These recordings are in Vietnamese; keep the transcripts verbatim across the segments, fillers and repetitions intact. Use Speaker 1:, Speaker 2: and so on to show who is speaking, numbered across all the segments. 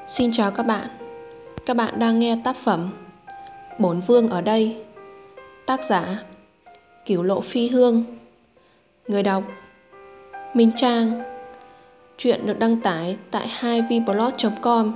Speaker 1: Xin chào các bạn. Các bạn đang nghe tác phẩm Bổn Vương ở đây. Tác giả Cửu Lộ Phi Hương. Người đọc Minh Trang. Truyện được đăng tải tại hai v blog chấm com.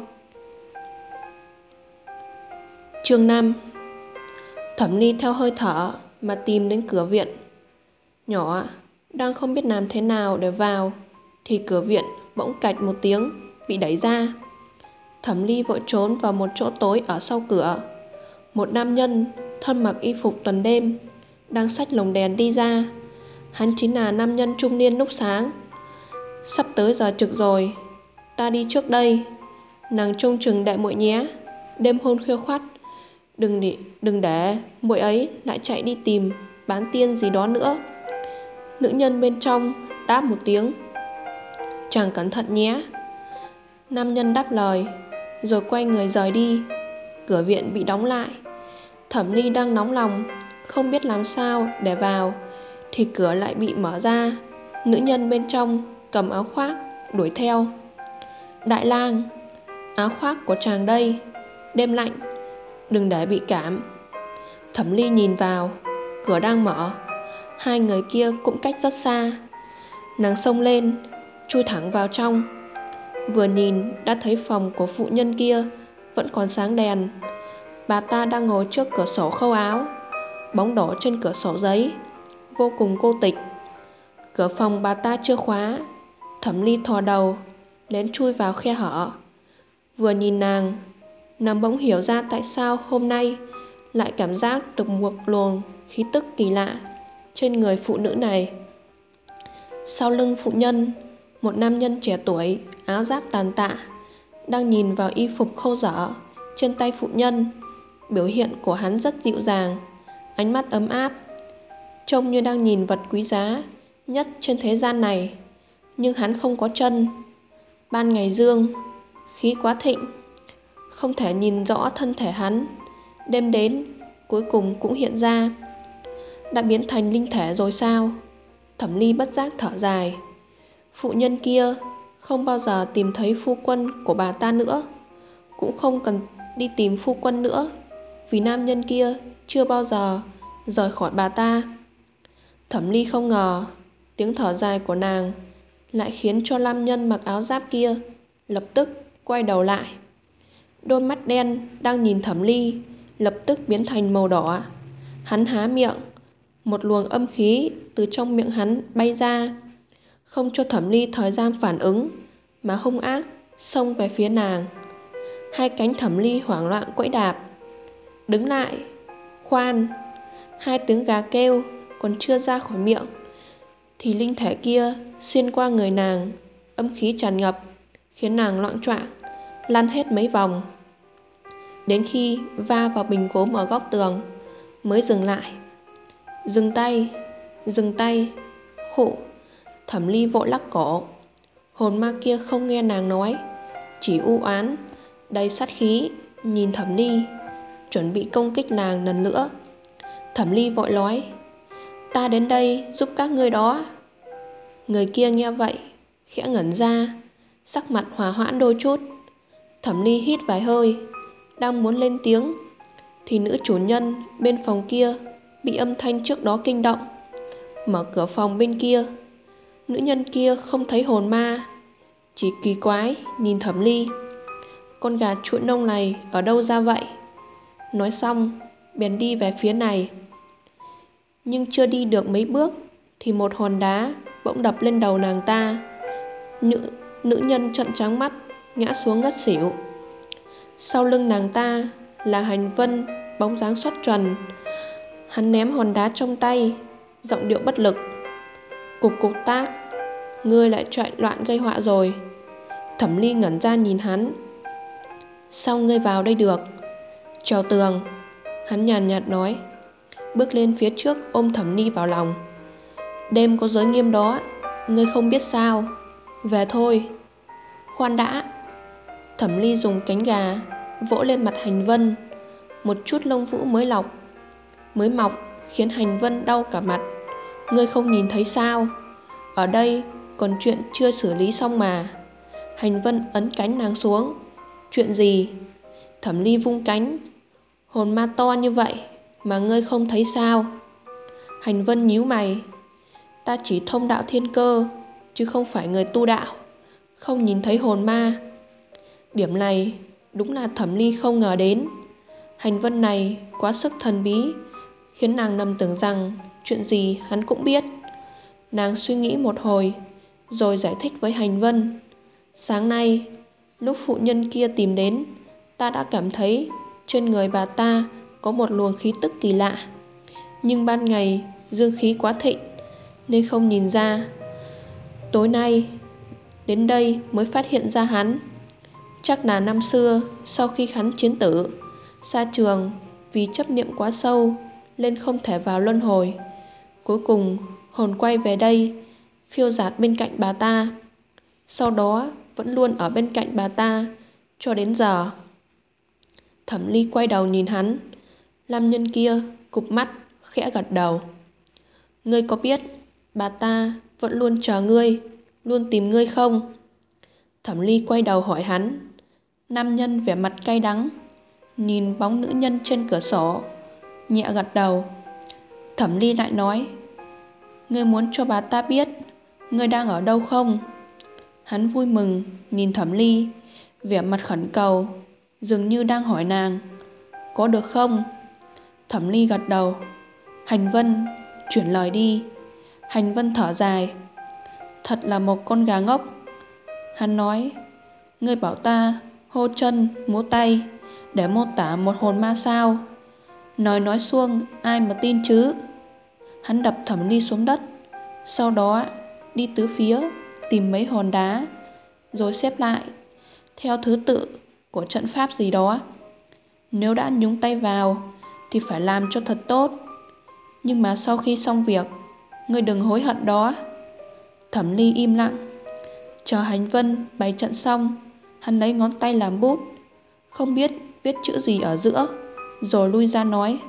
Speaker 1: Chương năm. Thẩm Ly theo hơi thở mà tìm đến cửa viện. Nhỏ đang không biết làm thế nào để vào thì cửa viện bỗng cạch một tiếng bị đẩy ra. Thẩm Ly vội trốn vào một chỗ tối ở sau cửa. Một nam nhân thân mặc y phục tuần đêm đang xách lồng đèn đi ra. Hắn chính là nam nhân trung niên lúc sáng. Sắp tới giờ trực rồi, ta đi trước đây. Nàng trông chừng đệ muội nhé. Đêm hôm khuya khoắt, Đừng để, đừng để muội ấy lại chạy đi tìm bán tiên gì đó nữa. Nữ nhân bên trong đáp một tiếng. Chàng cẩn thận nhé. Nam nhân đáp lời rồi quay người rời đi. Cửa viện bị đóng lại. Thẩm Ly đang nóng lòng không biết làm sao để vào thì cửa lại bị mở ra. Nữ nhân bên trong cầm áo khoác đuổi theo. Đại lang, áo khoác của chàng đây, đêm lạnh, đừng để bị cảm. Thẩm Ly nhìn vào, cửa đang mở. Hai người kia cũng cách rất xa. Nàng xông lên, chui thẳng vào trong. Vừa nhìn đã thấy phòng của phụ nhân kia vẫn còn sáng đèn. Bà ta đang ngồi trước cửa sổ khâu áo. Bóng đổ trên cửa sổ giấy, vô cùng cô tịch. Cửa phòng bà ta chưa khóa. Thẩm Ly thò đầu lén chui vào khe hở. Vừa nhìn nàng, nàng bỗng hiểu ra tại sao hôm nay lại cảm giác được một luồng khí tức kỳ lạ trên người phụ nữ này. Sau lưng phụ nhân, một nam nhân trẻ tuổi, áo giáp tàn tạ, đang nhìn vào y phục khâu dở trên tay phụ nhân. Biểu hiện của hắn rất dịu dàng, ánh mắt ấm áp, trông như đang nhìn vật quý giá nhất trên thế gian này. Nhưng hắn không có chân. Ban ngày dương khí quá thịnh, không thể nhìn rõ thân thể hắn. Đêm đến cuối cùng cũng hiện ra. Đã biến thành linh thể rồi sao? Thẩm Ly bất giác thở dài. Phụ nhân kia không bao giờ tìm thấy phu quân của bà ta nữa, cũng không cần đi tìm phu quân nữa, vì nam nhân kia chưa bao giờ rời khỏi bà ta. Thẩm Ly không ngờ tiếng thở dài của nàng lại khiến cho nam nhân mặc áo giáp kia lập tức quay đầu lại. Đôi mắt đen đang nhìn Thẩm Ly lập tức biến thành màu đỏ. Hắn há miệng, một luồng âm khí từ trong miệng hắn bay ra, không cho Thẩm Ly thời gian phản ứng mà hung ác xông về phía nàng. Hai cánh Thẩm Ly hoảng loạn quẫy đạp. Đứng lại, khoan. Hai tiếng gà kêu còn chưa ra khỏi miệng thì linh thể kia xuyên qua người nàng, âm khí tràn ngập khiến nàng loạng choạng lăn hết mấy vòng, đến khi va vào bình gốm ở góc tường mới dừng lại. Dừng tay, dừng tay. Khụ. Thẩm Ly vội lắc cổ. Hồn ma kia không nghe nàng nói, chỉ u oán đầy sát khí nhìn Thẩm Ly, chuẩn bị công kích nàng lần nữa. Thẩm Ly vội nói, ta đến đây giúp các ngươi đó. Người kia nghe vậy khẽ ngẩn ra, sắc mặt hòa hoãn đôi chút. Thẩm Ly hít vài hơi, đang muốn lên tiếng thì nữ chủ nhân bên phòng kia bị âm thanh trước đó kinh động, mở cửa phòng bên kia. Nữ nhân kia không thấy hồn ma, chỉ kỳ quái nhìn Thẩm Ly. Con gà chuỗi nông này ở đâu ra vậy? Nói xong bèn đi về phía này. Nhưng chưa đi được mấy bước thì một hòn đá bỗng đập lên đầu nàng ta. Nữ, nữ nhân trợn trắng mắt, ngã xuống ngất xỉu. Sau lưng nàng ta là Hành Vân, bóng dáng xuất trần. Hắn ném hòn đá trong tay, giọng điệu bất lực. Cục cục tác, ngươi lại chạy loạn gây họa rồi. Thẩm Ly ngẩn ra nhìn hắn. Sao ngươi vào đây được? Trèo tường, hắn nhàn nhạt nói, bước lên phía trước ôm Thẩm Ly vào lòng. Đêm có giới nghiêm đó, ngươi không biết sao. Về thôi. Khoan đã. Thẩm Ly dùng cánh gà vỗ lên mặt Hành Vân. Một chút lông vũ mới lọc mới mọc khiến Hành Vân đau cả mặt. Ngươi không nhìn thấy sao? Ở đây còn chuyện chưa xử lý xong mà. Hành Vân ấn cánh nàng xuống, Chuyện gì? Thẩm Ly vung cánh. Hồn ma to như vậy mà ngươi không thấy sao? Hành Vân nhíu mày. Ta chỉ thông đạo thiên cơ, chứ không phải người tu đạo, không nhìn thấy hồn ma. Điểm này đúng là Thẩm Ly không ngờ đến. Hành Vân này quá sức thần bí, khiến nàng lầm tưởng rằng chuyện gì hắn cũng biết. Nàng suy nghĩ một hồi, rồi giải thích với Hành Vân. Sáng nay, lúc phụ nhân kia tìm đến, ta đã cảm thấy trên người bà ta có một luồng khí tức kỳ lạ. Nhưng ban ngày dương khí quá thịnh nên không nhìn ra. Tối nay đến đây mới phát hiện ra hắn. Chắc là năm xưa sau khi hắn chiến tử, xa trường vì chấp niệm quá sâu nên không thể vào luân hồi. Cuối cùng hồn quay về đây, phiêu dạt bên cạnh bà ta. Sau đó vẫn luôn ở bên cạnh bà ta cho đến giờ. Thẩm Ly quay đầu nhìn hắn. Nam nhân kia cụp mắt khẽ gật đầu. Ngươi có biết bà ta vẫn luôn chờ ngươi, luôn tìm ngươi không? Thẩm Ly quay đầu hỏi hắn. Nam nhân vẻ mặt cay đắng, nhìn bóng nữ nhân trên cửa sổ, nhẹ gật đầu. Thẩm Ly lại nói. Ngươi muốn cho bà ta biết ngươi đang ở đâu không? Hắn vui mừng nhìn Thẩm Ly, vẻ mặt khẩn cầu, dường như đang hỏi nàng, có được không? Thẩm Ly gật đầu. Hành Vân, chuyển lời đi. Hành Vân thở dài. Thật là một con gà ngốc. Hắn nói. Ngươi bảo ta hô chân múa tay để mô tả một hồn ma sao? Nói nói xuông ai mà tin chứ? Hắn đập Thẩm Ly xuống đất, sau đó đi tứ phía tìm mấy hòn đá, rồi xếp lại theo thứ tự của trận pháp gì đó. Nếu đã nhúng tay vào thì phải làm cho thật tốt. Nhưng mà sau khi xong việc, ngươi đừng hối hận đó. Thẩm Ly im lặng. Chờ Hành Vân bày trận xong, hắn lấy ngón tay làm bút, không biết viết chữ gì ở giữa, rồi lui ra nói.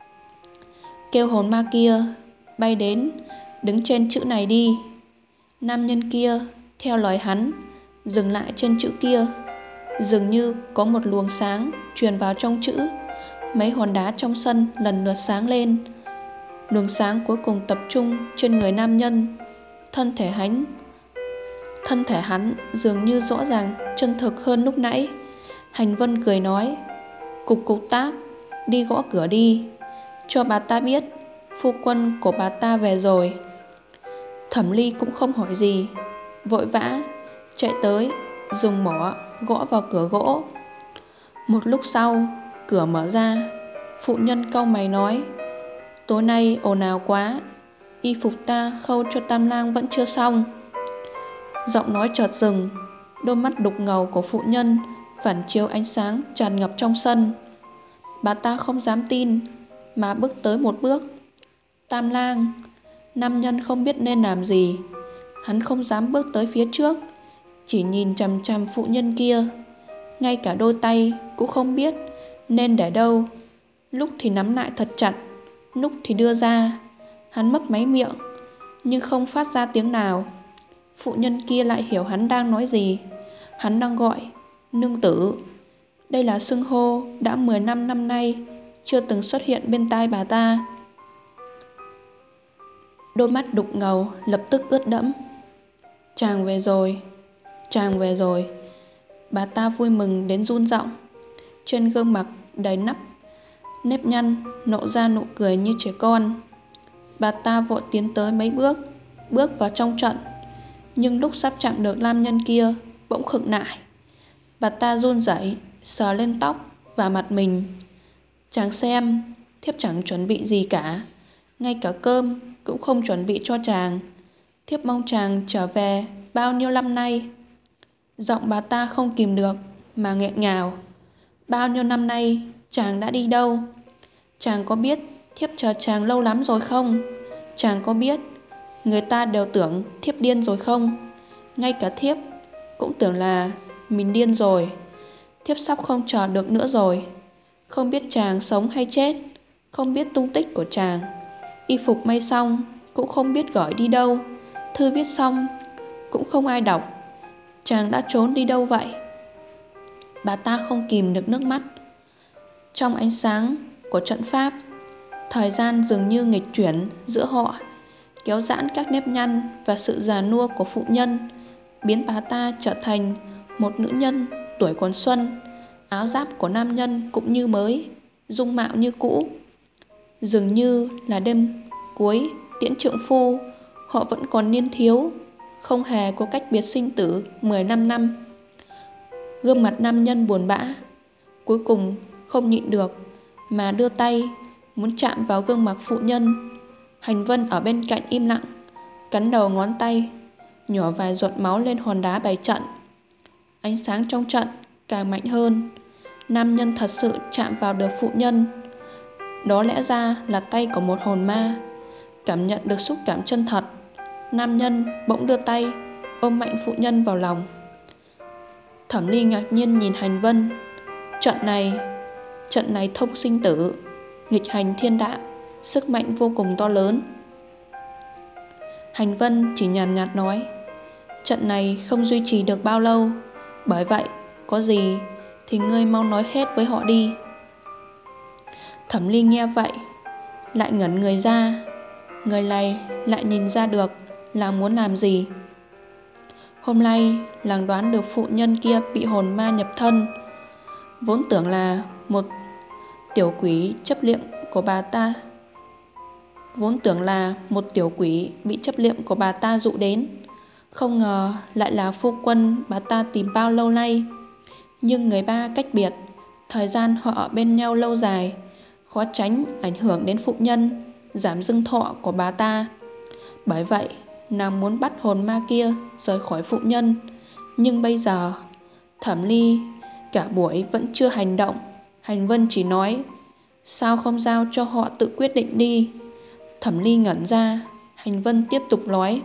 Speaker 1: Kêu hồn ma kia bay đến, đứng trên chữ này đi. Nam nhân kia theo lời hắn dừng lại trên chữ kia. Dường như có một luồng sáng truyền vào trong chữ. Mấy hòn đá trong sân lần lượt sáng lên. Luồng sáng cuối cùng tập trung trên người nam nhân. Thân thể hắn Thân thể hắn dường như rõ ràng chân thực hơn lúc nãy. Hành Vân cười nói. Cục cục tác, đi gõ cửa đi, cho bà ta biết phu quân của bà ta về rồi. Thẩm Ly cũng không hỏi gì, vội vã chạy tới, dùng mỏ gõ vào cửa gỗ. Một lúc sau, cửa mở ra. Phụ nhân cau mày nói. Tối nay ồn ào quá, y phục ta khâu cho Tam Lang vẫn chưa xong. Giọng nói chợt dừng. Đôi mắt đục ngầu của phụ nhân phản chiếu ánh sáng tràn ngập trong sân. Bà ta không dám tin, mà bước tới một bước. Tam Lang. Nam nhân không biết nên làm gì. Hắn không dám bước tới phía trước, chỉ nhìn chằm chằm phụ nhân kia. Ngay cả đôi tay cũng không biết nên để đâu. Lúc thì nắm lại thật chặt, lúc thì đưa ra. Hắn mấp máy miệng, nhưng không phát ra tiếng nào. Phụ nhân kia lại hiểu hắn đang nói gì. Hắn đang gọi nương tử. Đây là xưng hô đã mười năm năm nay chưa từng xuất hiện bên tai bà ta. Đôi mắt đục ngầu lập tức ướt đẫm. Chàng về rồi, chàng về rồi. Bà ta vui mừng đến run giọng. Trên gương mặt đầy nắp nếp nhăn nộ ra nụ cười như trẻ con. Bà ta vội tiến tới mấy bước, bước vào trong trận. Nhưng lúc sắp chạm được nam nhân kia, bỗng khựng lại. Bà ta run rẩy sờ lên tóc và mặt mình. Chàng xem, thiếp chẳng chuẩn bị gì cả, ngay cả cơm cũng không chuẩn bị cho chàng. Thiếp mong chàng trở về bao nhiêu năm nay. Giọng bà ta không kìm được mà nghẹn ngào. Bao nhiêu năm nay chàng đã đi đâu? Chàng có biết thiếp chờ chàng lâu lắm rồi không? Chàng có biết người ta đều tưởng thiếp điên rồi không? Ngay cả thiếp cũng tưởng là mình điên rồi. Thiếp sắp không chờ được nữa rồi. Không biết chàng sống hay chết, không biết tung tích của chàng. Y phục may xong cũng không biết gửi đi đâu. Thư viết xong cũng không ai đọc. Chàng đã trốn đi đâu vậy? Bà ta không kìm được nước mắt. Trong ánh sáng của trận pháp, thời gian dường như nghịch chuyển giữa họ, kéo giãn các nếp nhăn và sự già nua của phụ nhân, biến bà ta trở thành một nữ nhân tuổi còn xuân. Áo giáp của nam nhân cũng như mới, dung mạo như cũ. Dường như là đêm cuối tiễn trượng phu, họ vẫn còn niên thiếu, không hề có cách biệt sinh tử mười lăm năm. Gương mặt nam nhân buồn bã, cuối cùng không nhịn được mà đưa tay muốn chạm vào gương mặt phụ nhân. Hành Vân ở bên cạnh im lặng, cắn đầu ngón tay, nhỏ vài giọt máu lên hòn đá bày trận. Ánh sáng trong trận càng mạnh hơn. Nam nhân thật sự chạm vào được phụ nhân. Đó lẽ ra là tay của một hồn ma. Cảm nhận được xúc cảm chân thật, nam nhân bỗng đưa tay ôm mạnh phụ nhân vào lòng. Thẩm Ly ngạc nhiên nhìn Hành Vân. Trận này Trận này thông sinh tử, nghịch hành thiên đạo, sức mạnh vô cùng to lớn. Hành Vân chỉ nhàn nhạt nói, trận này không duy trì được bao lâu, bởi vậy có gì thì ngươi mau nói hết với họ đi. Thẩm Ly nghe vậy lại ngẩn người ra. Người này lại nhìn ra được là muốn làm gì. Hôm nay làng đoán được phụ nhân kia bị hồn ma nhập thân. Vốn tưởng là một tiểu quỷ chấp niệm của bà ta Vốn tưởng là một tiểu quỷ bị chấp niệm của bà ta dụ đến, không ngờ lại là phu quân bà ta tìm bao lâu nay. Nhưng người ba cách biệt, thời gian họ ở bên nhau lâu dài, khó tránh ảnh hưởng đến phụ nhân, giảm dưng thọ của bà ta. Bởi vậy nàng muốn bắt hồn ma kia rời khỏi phụ nhân. Nhưng bây giờ Thẩm Ly cả buổi vẫn chưa hành động. Hành Vân chỉ nói, sao không giao cho họ tự quyết định đi. Thẩm Ly ngẩn ra. Hành Vân tiếp tục nói,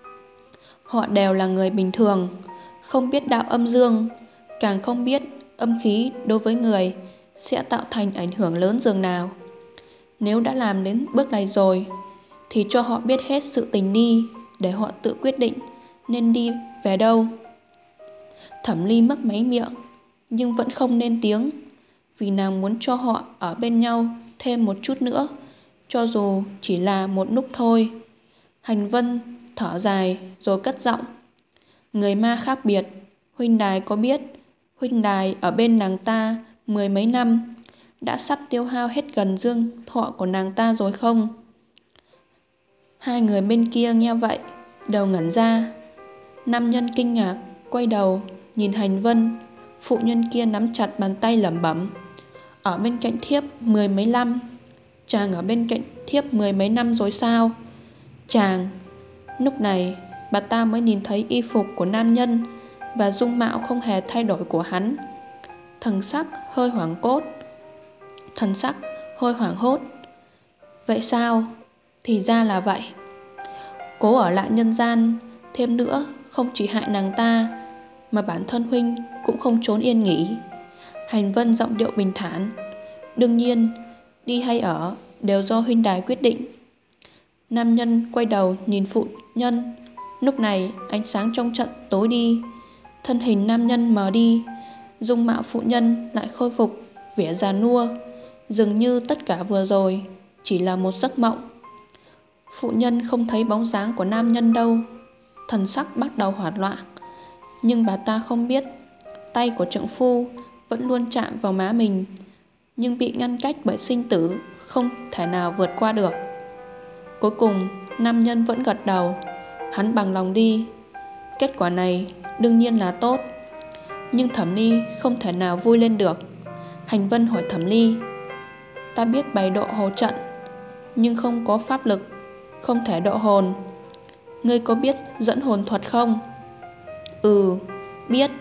Speaker 1: họ đều là người bình thường, không biết đạo âm dương, càng không biết âm khí đối với người sẽ tạo thành ảnh hưởng lớn dường nào. Nếu đã làm đến bước này rồi thì cho họ biết hết sự tình đi, để họ tự quyết định nên đi về đâu. Thẩm Ly mấp máy miệng nhưng vẫn không nên tiếng, vì nàng muốn cho họ ở bên nhau thêm một chút nữa, cho dù chỉ là một lúc thôi. Hành Vân thở dài rồi cất giọng, người ma khác biệt, huynh đài có biết huynh đài ở bên nàng ta mười mấy năm, đã sắp tiêu hao hết gần dương thọ của nàng ta rồi không? Hai người bên kia nghe vậy đều ngẩn ra. Nam nhân kinh ngạc quay đầu nhìn Hành Vân. Phụ nhân kia nắm chặt bàn tay lẩm bẩm, ở bên cạnh thiếp mười mấy năm. Chàng ở bên cạnh thiếp mười mấy năm rồi sao? Chàng. Lúc này bà ta mới nhìn thấy y phục của nam nhân và dung mạo không hề thay đổi của hắn. Thần sắc hơi hoảng cốt Thần sắc hơi hoảng hốt. Vậy sao? Thì ra là vậy. Cố ở lại nhân gian thêm nữa không chỉ hại nàng ta, mà bản thân huynh cũng không trốn yên nghỉ. Hành Vân giọng điệu bình thản, đương nhiên đi hay ở đều do huynh đài quyết định. Nam nhân quay đầu nhìn phụ nhân. Lúc này ánh sáng trong trận tối đi, thân hình nam nhân mờ đi, dung mạo phụ nhân lại khôi phục vẻ già nua. Dường như tất cả vừa rồi chỉ là một giấc mộng. Phụ nhân không thấy bóng dáng của nam nhân đâu, thần sắc bắt đầu hoảng loạn. Nhưng bà ta không biết, tay của trượng phu vẫn luôn chạm vào má mình, nhưng bị ngăn cách bởi sinh tử, không thể nào vượt qua được. Cuối cùng nam nhân vẫn gật đầu. Hắn bằng lòng đi. Kết quả này đương nhiên là tốt. Nhưng Thẩm Ly không thể nào vui lên được. Hành Vân hỏi Thẩm Ly, ta biết bày độ hồ trận, nhưng không có pháp lực, không thể độ hồn. Ngươi có biết dẫn hồn thuật không? Ừ, biết.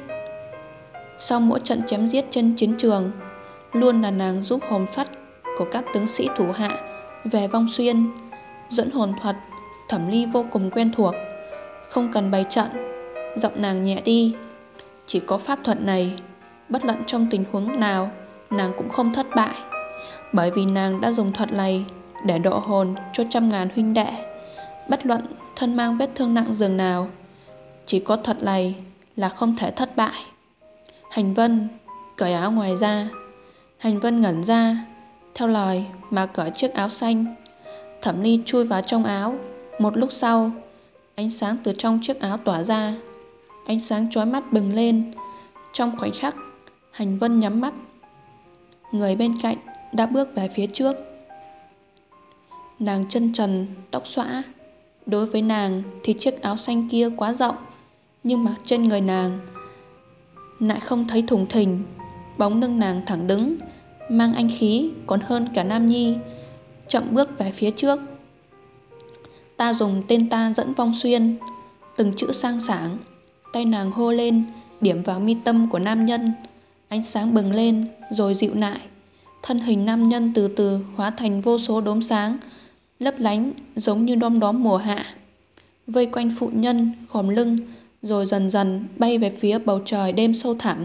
Speaker 1: Sau mỗi trận chém giết trên chiến trường, luôn là nàng giúp hồn phách của các tướng sĩ thủ hạ về Vong Xuyên. Dẫn hồn thuật Thẩm Ly vô cùng quen thuộc, không cần bày trận. Giọng nàng nhẹ đi. Chỉ có pháp thuật này, bất luận trong tình huống nào, nàng cũng không thất bại. Bởi vì nàng đã dùng thuật này để độ hồn cho trăm ngàn huynh đệ, bất luận thân mang vết thương nặng dường nào, chỉ có thuật này là không thể thất bại. Hành Vân, cởi áo ngoài ra. Hành Vân ngẩn ra, theo lời mà cởi chiếc áo xanh. Thẩm Ly chui vào trong áo. Một lúc sau, ánh sáng từ trong chiếc áo tỏa ra. Ánh sáng chói mắt bừng lên. Trong khoảnh khắc, Hành Vân nhắm mắt. Người bên cạnh đã bước về phía trước. Nàng chân trần, tóc xõa. Đối với nàng thì chiếc áo xanh kia quá rộng, nhưng mặc trên người nàng lại không thấy thủng thình. Bóng lưng nàng thẳng đứng, mang anh khí còn hơn cả nam nhi. Chậm bước về phía trước. Ta dùng tên ta dẫn vong xuyên. Từng chữ sang sảng. Tay nàng hô lên, điểm vào mi tâm của nam nhân. Ánh sáng bừng lên rồi dịu lại. Thân hình nam nhân từ từ hóa thành vô số đốm sáng, lấp lánh giống như đom đóm mùa hạ, vây quanh phụ nhân khom lưng, rồi dần dần bay về phía bầu trời đêm sâu thẳm.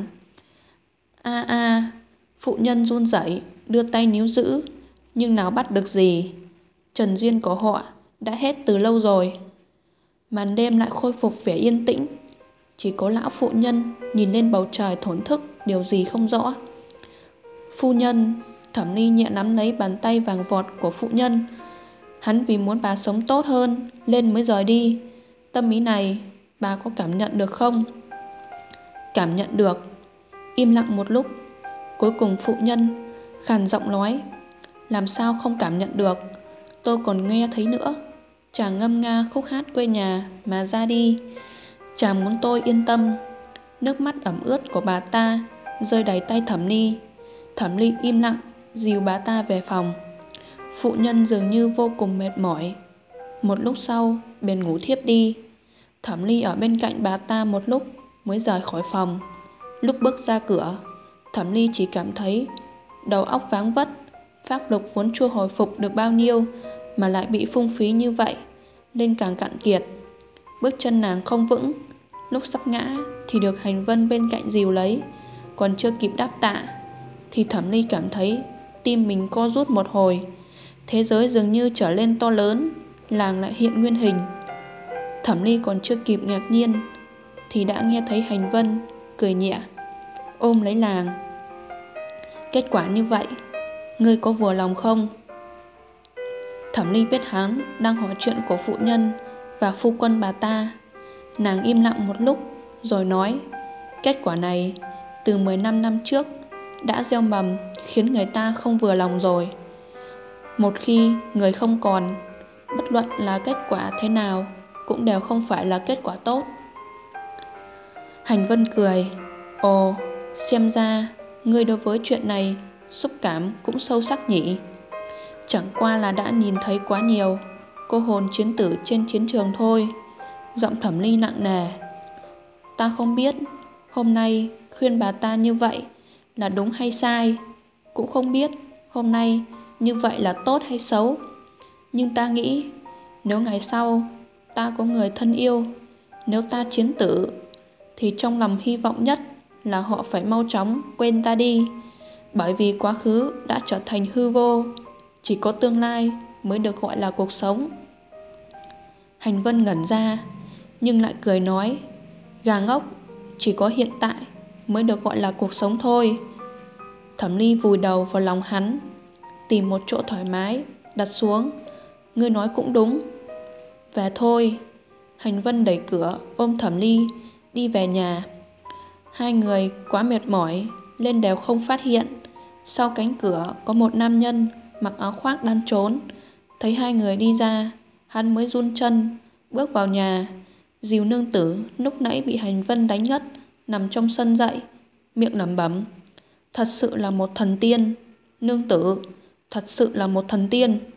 Speaker 1: A a, phụ nhân run rẩy đưa tay níu giữ, nhưng nào bắt được gì. Trần duyên của họ đã hết từ lâu rồi. Màn đêm lại khôi phục vẻ yên tĩnh. Chỉ có lão phụ nhân nhìn lên bầu trời thổn thức điều gì không rõ. Phu nhân. Thẩm Ly nhẹ nắm lấy bàn tay vàng vọt của phụ nhân. Hắn vì muốn bà sống tốt hơn nên mới rời đi. Tâm ý này bà có cảm nhận được không? Cảm nhận được. Im lặng một lúc, cuối cùng phụ nhân khàn giọng nói, làm sao không cảm nhận được? Tôi còn nghe thấy nữa. Chàng ngâm nga khúc hát quê nhà mà ra đi. Chàng muốn tôi yên tâm. Nước mắt ẩm ướt của bà ta rơi đầy tay Thẩm Ly. Thẩm Ly im lặng dìu bà ta về phòng. Phụ nhân dường như vô cùng mệt mỏi. Một lúc sau bèn ngủ thiếp đi. Thẩm Ly ở bên cạnh bà ta một lúc mới rời khỏi phòng. Lúc bước ra cửa, Thẩm Ly chỉ cảm thấy đầu óc váng vất. Pháp lực vốn chưa hồi phục được bao nhiêu mà lại bị phung phí như vậy, nên càng cạn kiệt. Bước chân nàng không vững. Lúc sắp ngã thì được Hành Vân bên cạnh dìu lấy. Còn chưa kịp đáp tạ thì Thẩm Ly cảm thấy tim mình co rút một hồi. Thế giới dường như trở lên to lớn, làng lại hiện nguyên hình. Thẩm Ly còn chưa kịp ngạc nhiên thì đã nghe thấy Hành Vân cười nhẹ, ôm lấy làng. Kết quả như vậy, ngươi có vừa lòng không? Thẩm Ly biết hắn đang hỏi chuyện của phụ nhân và phu quân bà ta. Nàng im lặng một lúc rồi nói, kết quả này từ mười lăm năm trước đã gieo mầm khiến người ta không vừa lòng rồi. Một khi người không còn, bất luận là kết quả thế nào cũng đều không phải là kết quả tốt. Hành Vân cười, ồ, xem ra ngươi đối với chuyện này xúc cảm cũng sâu sắc nhỉ. Chẳng qua là đã nhìn thấy quá nhiều cô hồn chiến tử trên chiến trường thôi. Giọng Thẩm Ly nặng nề. Ta không biết hôm nay khuyên bà ta như vậy là đúng hay sai, cũng không biết hôm nay như vậy là tốt hay xấu. Nhưng ta nghĩ nếu ngày sau ta có người thân yêu, nếu ta chiến tử, thì trong lòng hy vọng nhất là họ phải mau chóng quên ta đi. Bởi vì quá khứ đã trở thành hư vô, chỉ có tương lai mới được gọi là cuộc sống. Hành Vân ngẩn ra, nhưng lại cười nói, gà ngốc, chỉ có hiện tại mới được gọi là cuộc sống thôi. Thẩm Ly vùi đầu vào lòng hắn, tìm một chỗ thoải mái đặt xuống. Ngươi nói cũng đúng. Về thôi. Hành Vân đẩy cửa ôm Thẩm Ly đi về nhà. Hai người quá mệt mỏi nên đều không phát hiện sau cánh cửa có một nam nhân mặc áo khoác đang trốn. Thấy hai người đi ra, hắn mới run chân bước vào nhà, dìu nương tử lúc nãy bị Hành Vân đánh ngất nằm trong sân dậy, miệng lẩm bẩm, thật sự là một thần tiên. Nương tử, thật sự là một thần tiên.